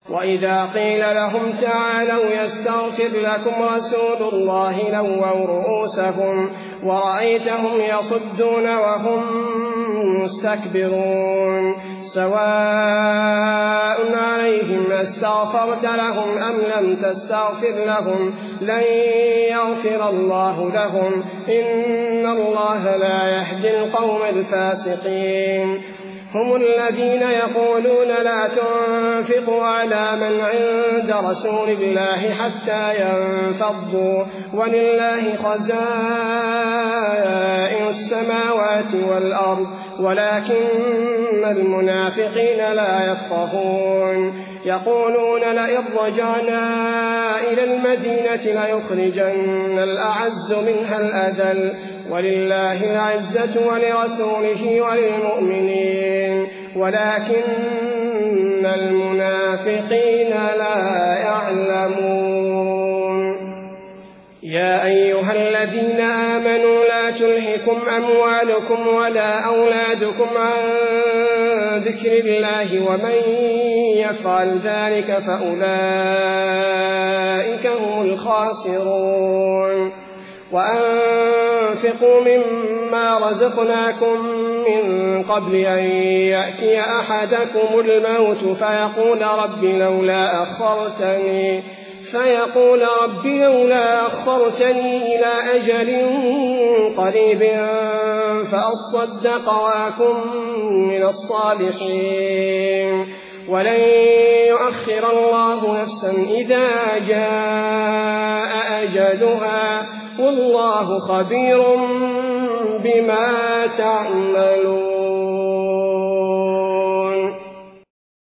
وإذا قيل لهم تعالوا يستغفر لكم رسول الله لووا رؤوسهم ورأيتهم يصدون وهم مستكبرون سواء عليهم استغفرت لهم أم لم تستغفر لهم لن يغفر الله لهم إن الله لا يهدي القوم الفاسقين هم الذين يقولون لا تنفقوا على من عند رسول الله حتى ينفضوا ولله خزائن السماوات والأرض ولكن المنافقين لا يفقهون يقولون لئن رجعنا إلى المدينة ليخرجن الأعز منها الأذل ولله العزة ولرسوله وللمؤمنين ولكن المنافقين لا يعلمون يا أيها الذين آمنوا لا تلهكم أموالكم ولا أولادكم عن ذكر الله ومن يفعل ذلك فأولئك هم الخاسرون وأنفقوا مما رزقناكم من قبل أن يأتي أحدكم الموت فيقول رب لولا أخرتني إلى أجل قريب فأصدق وأكن من الصالحين ولن يؤخر الله نفسا إذا جاء أجلها والله خبير بما تعملون.